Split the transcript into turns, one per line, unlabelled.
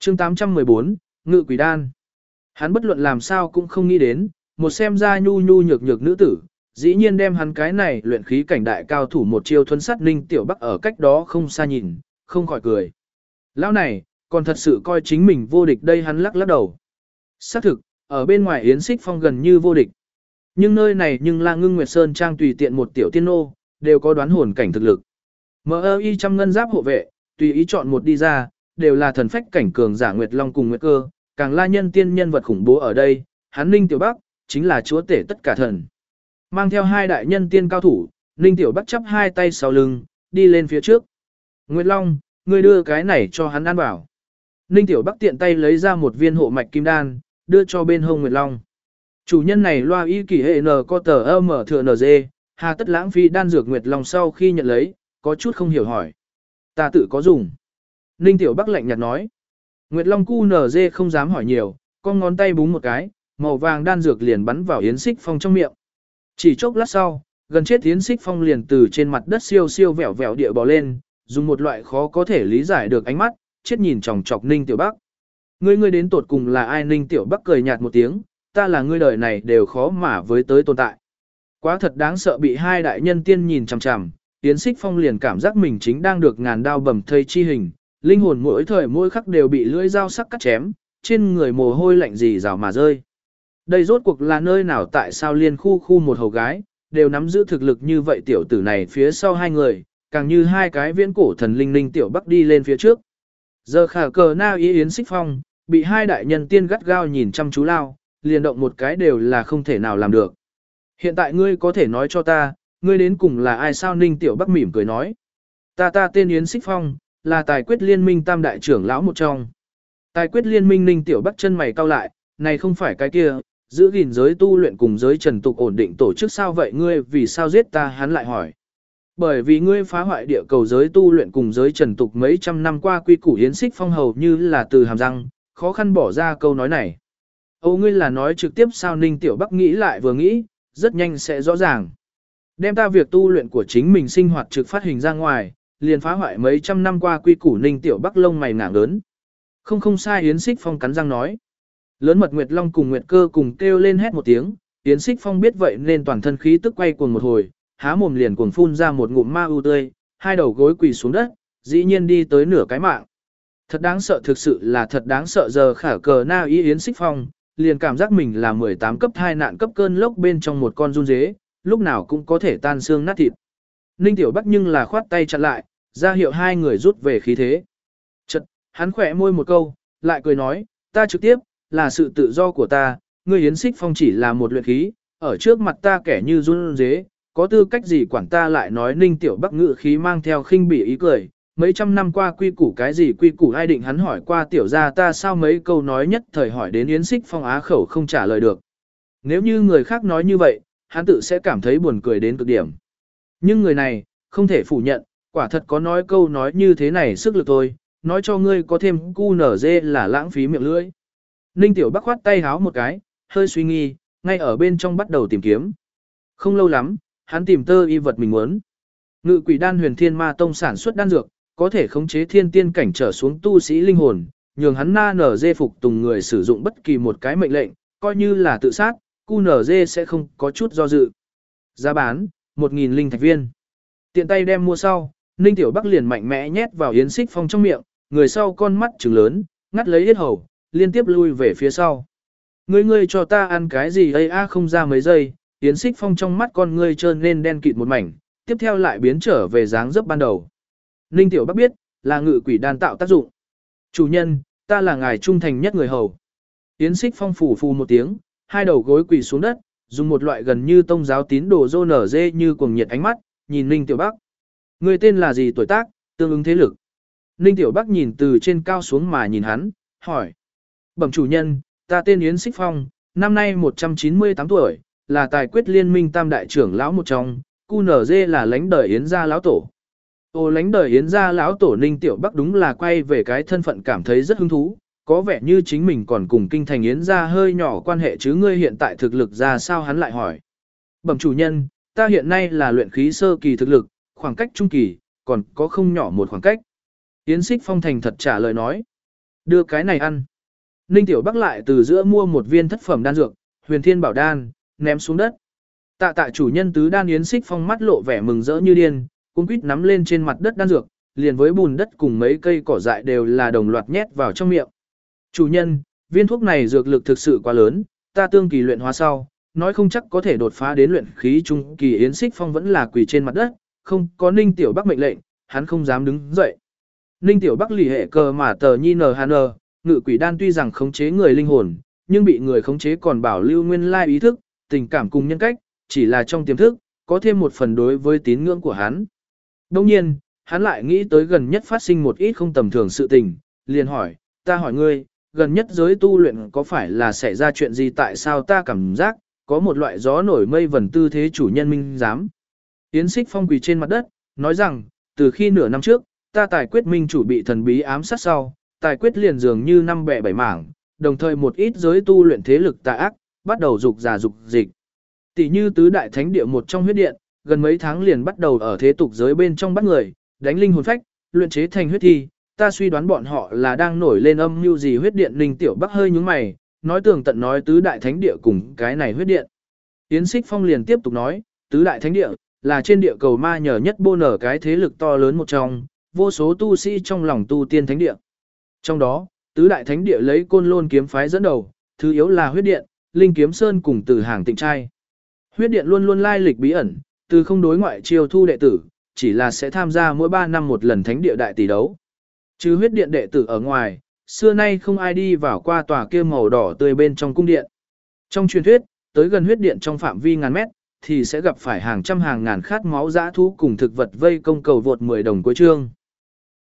chương 814, Ngự Quỷ Đan. Hắn bất luận làm sao cũng không nghĩ đến, một xem ra nhu nhu nhược nhược nữ tử, dĩ nhiên đem hắn cái này luyện khí cảnh đại cao thủ một chiêu thuấn sát Ninh Tiểu Bắc ở cách đó không xa nhìn, không khỏi cười. Lão này, còn thật sự coi chính mình vô địch đây, hắn lắc lắc đầu. Xác thực, ở bên ngoài Yến Xích Phong gần như vô địch. Nhưng nơi này nhưng là Ngưng Nguyệt Sơn trang tùy tiện một tiểu tiên nô, đều có đoán hồn cảnh thực lực. MI trăm ngân giáp hộ vệ, tùy ý chọn một đi ra, đều là thần phách cảnh cường giả Nguyệt Long cùng Nguyệt Cơ, càng la nhân tiên nhân vật khủng bố ở đây, hắn Ninh Tiểu Bắc, chính là chúa tể tất cả thần. Mang theo hai đại nhân tiên cao thủ, Ninh Tiểu Bắc chắp hai tay sau lưng, đi lên phía trước. Nguyệt Long, ngươi đưa cái này cho hắn ăn vào. Ninh Tiểu Bắc tiện tay lấy ra một viên hộ mạch kim đan, đưa cho bên hông Nguyệt Long. Chủ nhân này loa y kỳ hệ n có tờ âm ở thừa NG, hà tất lãng phí đan dược. Nguyệt Long sau khi nhận lấy, có chút không hiểu hỏi. Ta tự có dùng. Ninh Tiểu Bắc lạnh nhạt nói. Nguyệt Long cu NG không dám hỏi nhiều, con ngón tay búng một cái, màu vàng đan dược liền bắn vào Yến Xích Phong trong miệng. Chỉ chốc lát sau, gần chết Yến Xích Phong liền từ trên mặt đất siêu siêu vẹo vẹo địa bò lên, dùng một loại khó có thể lý giải được ánh mắt, chết nhìn chòng chọc Ninh Tiểu Bắc. Ngươi đến tột cùng là ai? Ninh Tiểu Bắc cười nhạt một tiếng, ta là ngươi đời này đều khó mà với tới tồn tại. Quá thật đáng sợ, bị hai đại nhân tiên nhìn chằm chằm, Yến Xích Phong liền cảm giác mình chính đang được ngàn đao bầm thây chi hình, linh hồn mỗi thời mỗi khắc đều bị lưỡi dao sắc cắt chém, trên người mồ hôi lạnh rì rào mà rơi. Đây rốt cuộc là nơi nào? Tại sao liên khu một hầu gái, đều nắm giữ thực lực như vậy? Tiểu tử này phía sau hai người, càng như hai cái viễn cổ thần linh. Ninh Tiểu Bắc đi lên phía trước. Giờ khả cờ na ý Yến Xích Phong, bị hai đại nhân tiên gắt gao nhìn chăm chú lao, liền động một cái đều là không thể nào làm được. Hiện tại ngươi có thể nói cho ta, ngươi đến cùng là ai sao? Ninh Tiểu Bắc mỉm cười nói. Ta tên Yến Xích Phong, là Tài Quyết Liên minh tam đại trưởng lão một trong. Tài Quyết Liên minh. Ninh Tiểu Bắc chân mày cau lại, này không phải cái kia, giữ gìn giới tu luyện cùng giới trần tục ổn định tổ chức sao vậy? Ngươi vì sao giết ta? Hắn lại hỏi. Bởi vì ngươi phá hoại địa cầu giới tu luyện cùng giới trần tục mấy trăm năm qua quy củ. Yến Xích Phong hầu như là từ hàm răng, khó khăn bỏ ra câu nói này. Âu, ngươi là nói trực tiếp sao? Ninh Tiểu Bắc nghĩ lại vừa nghĩ, rất nhanh sẽ rõ ràng. Đem ta việc tu luyện của chính mình sinh hoạt trực phát hình ra ngoài, liền phá hoại mấy trăm năm qua quy củ. Ninh Tiểu Bắc lông mày ngảng lớn. Không sai. Yến Xích Phong cắn răng nói. Lớn mật Nguyệt Long cùng Nguyệt Cơ cùng kêu lên hét một tiếng, Yến Xích Phong biết vậy nên toàn thân khí tức quay cuồng một hồi, há mồm liền cuồng phun ra một ngụm ma ưu tươi, hai đầu gối quỳ xuống đất, dĩ nhiên đi tới nửa cái mạng. Thật đáng sợ, thực sự là thật đáng sợ. Giờ khả cờ na ý Yến Xích Phong, liền cảm giác mình là 18 cấp thai nạn cấp cơn lốc bên trong một con run dế, lúc nào cũng có thể tan xương nát thịt. Ninh Tiểu Bắc nhưng là khoát tay chặn lại, ra hiệu hai người rút về khí thế. Chật, hắn khỏe môi một câu, lại cười nói, ta trực tiếp, là sự tự do của ta, ngươi Yến Xích Phong chỉ là một luyện khí, ở trước mặt ta kẻ như run dế, có tư cách gì quản ta? Lại nói. Ninh Tiểu Bắc ngự khí mang theo khinh bỉ ý cười, mấy trăm năm qua quy củ cái gì quy củ ai định? Hắn hỏi qua tiểu gia ta sao? Mấy câu nói nhất thời hỏi đến Yến Xích Phong á khẩu không trả lời được. Nếu như người khác nói như vậy, hắn tự sẽ cảm thấy buồn cười đến cực điểm. Nhưng người này, không thể phủ nhận, quả thật có nói câu nói như thế này sức lực thôi, nói cho ngươi có thêm QNZ là lãng phí miệng lưỡi. Ninh Tiểu Bắc khoát tay háo một cái, hơi suy nghi, ngay ở bên trong bắt đầu tìm kiếm. Không lâu lắm, hắn tìm tơ y vật mình muốn. Ngự Quỷ Đan. Huyền Thiên Ma Tông sản xuất đan dược, có thể khống chế thiên tiên cảnh trở xuống tu sĩ linh hồn, nhường hắn na nở dê phục tùng người sử dụng bất kỳ một cái mệnh lệnh, coi như là tự sát, QNZ sẽ không có chút do dự. Giá bán, 1.000 linh thạch viên. Tiện tay đem mua sau, Ninh Tiểu Bắc liền mạnh mẽ nhét vào Yến Xích Phong trong miệng, người sau con mắt trừng lớn, ngắt lấy yết hầu, liên tiếp lui về phía sau. Ngươi cho ta ăn cái gì ấy? Không ra mấy giây, Yến Xích Phong trong mắt con ngươi trơn lên đen kịt một mảnh, tiếp theo lại biến trở về dáng dấp ban đầu. Ninh Tiểu Bắc biết, là Ngự Quỷ Đan tạo tác dụng. Chủ nhân, ta là ngài trung thành nhất người hầu. Yến Xích Phong phủ phù một tiếng, hai đầu gối quỳ xuống đất, dùng một loại gần như tông giáo tín đồ rô nở dê như cuồng nhiệt ánh mắt, nhìn Ninh Tiểu Bắc. Người tên là gì, tuổi tác, tương ứng thế lực? Ninh Tiểu Bắc nhìn từ trên cao xuống mà nhìn hắn, hỏi. Bẩm chủ nhân, ta tên Yến Xích Phong, năm nay 198 tuổi, là Tài Quyết Liên minh tam đại trưởng lão một trong, QNZ là lãnh đời Yến gia lão tổ. Ô, lãnh đời Yến gia lão tổ. Ninh Tiểu Bắc đúng là quay về cái thân phận cảm thấy rất hứng thú, có vẻ như chính mình còn cùng kinh thành Yến gia hơi nhỏ quan hệ chứ. Ngươi hiện tại thực lực ra sao? Hắn lại hỏi. Bẩm chủ nhân, ta hiện nay là luyện khí sơ kỳ thực lực, khoảng cách trung kỳ, còn có không nhỏ một khoảng cách. Yến Xích Phong thành thật trả lời nói. Đưa cái này ăn. Ninh Tiểu Bắc lại từ giữa mua một viên thất phẩm đan dược, Huyền Thiên Bảo Đan, ném xuống đất. Tạ tạ chủ nhân tứ đan Yến Xích Phong mắt lộ vẻ mừng rỡ như điên, cuống quýt nắm lên trên mặt đất đan dược, liền với bùn đất cùng mấy cây cỏ dại đều là đồng loạt nhét vào trong miệng. Chủ nhân, viên thuốc này dược lực thực sự quá lớn, ta tương kỳ luyện hóa sau, nói không chắc có thể đột phá đến luyện khí trung kỳ. Yến Xích Phong vẫn là quỳ trên mặt đất, không có Ninh Tiểu Bắc mệnh lệnh, hắn không dám đứng dậy. Ninh Tiểu Bắc lì hệ cờ mà tờ nhi NHN, ngự quỷ đan tuy rằng khống chế người linh hồn, nhưng bị người khống chế còn bảo lưu nguyên lai ý thức, tình cảm cùng nhân cách, chỉ là trong tiềm thức, có thêm một phần đối với tín ngưỡng của hắn. Đồng nhiên, hắn lại nghĩ tới gần nhất phát sinh một ít không tầm thường sự tình, liền hỏi, ta hỏi ngươi, gần nhất giới tu luyện có phải là xảy ra chuyện gì, tại sao ta cảm giác, có một loại gió nổi mây vần tư thế chủ nhân minh giám. Yến Xích Phong quỳ trên mặt đất, nói rằng, từ khi nửa năm trước, ta tài quyết minh chủ bị thần bí ám sát sau, tài quyết liền dường như năm bẻ bảy mảng, đồng thời một ít giới tu luyện thế lực tà ác, bắt đầu dục giả dục dịch. Tỷ như tứ đại thánh địa một trong huyết điện, gần mấy tháng liền bắt đầu ở thế tục giới bên trong bắt người, đánh linh hồn phách, luyện chế thành huyết thi. Ta suy đoán bọn họ là đang nổi lên âm mưu gì. Huyết điện Ninh Tiểu Bắc hơi nhướng mày, nói tường tận nói tứ đại thánh địa cùng cái này huyết điện. Yến Xích Phong liền tiếp tục nói, tứ đại thánh địa là trên địa cầu ma nhờ nhất bô nở cái thế lực to lớn một trong, vô số tu sĩ trong lòng tu tiên thánh địa. Trong đó, tứ đại thánh địa lấy Côn Lôn kiếm phái dẫn đầu, thứ yếu là huyết điện, Linh Kiếm Sơn cùng Từ Hàng Tịnh Trai. Huyết điện luôn luôn lai lịch bí ẩn, từ không đối ngoại chiêu thu đệ tử, chỉ là sẽ tham gia mỗi 3 năm một lần thánh địa đại tỷ đấu. Chứ huyết điện đệ tử ở ngoài, xưa nay không ai đi vào qua tòa kia màu đỏ tươi bên trong cung điện. Trong truyền thuyết, tới gần huyết điện trong phạm vi ngàn mét, thì sẽ gặp phải hàng trăm hàng ngàn khát máu dã thú cùng thực vật vây công cầu vượt 10 đồng cuối chương.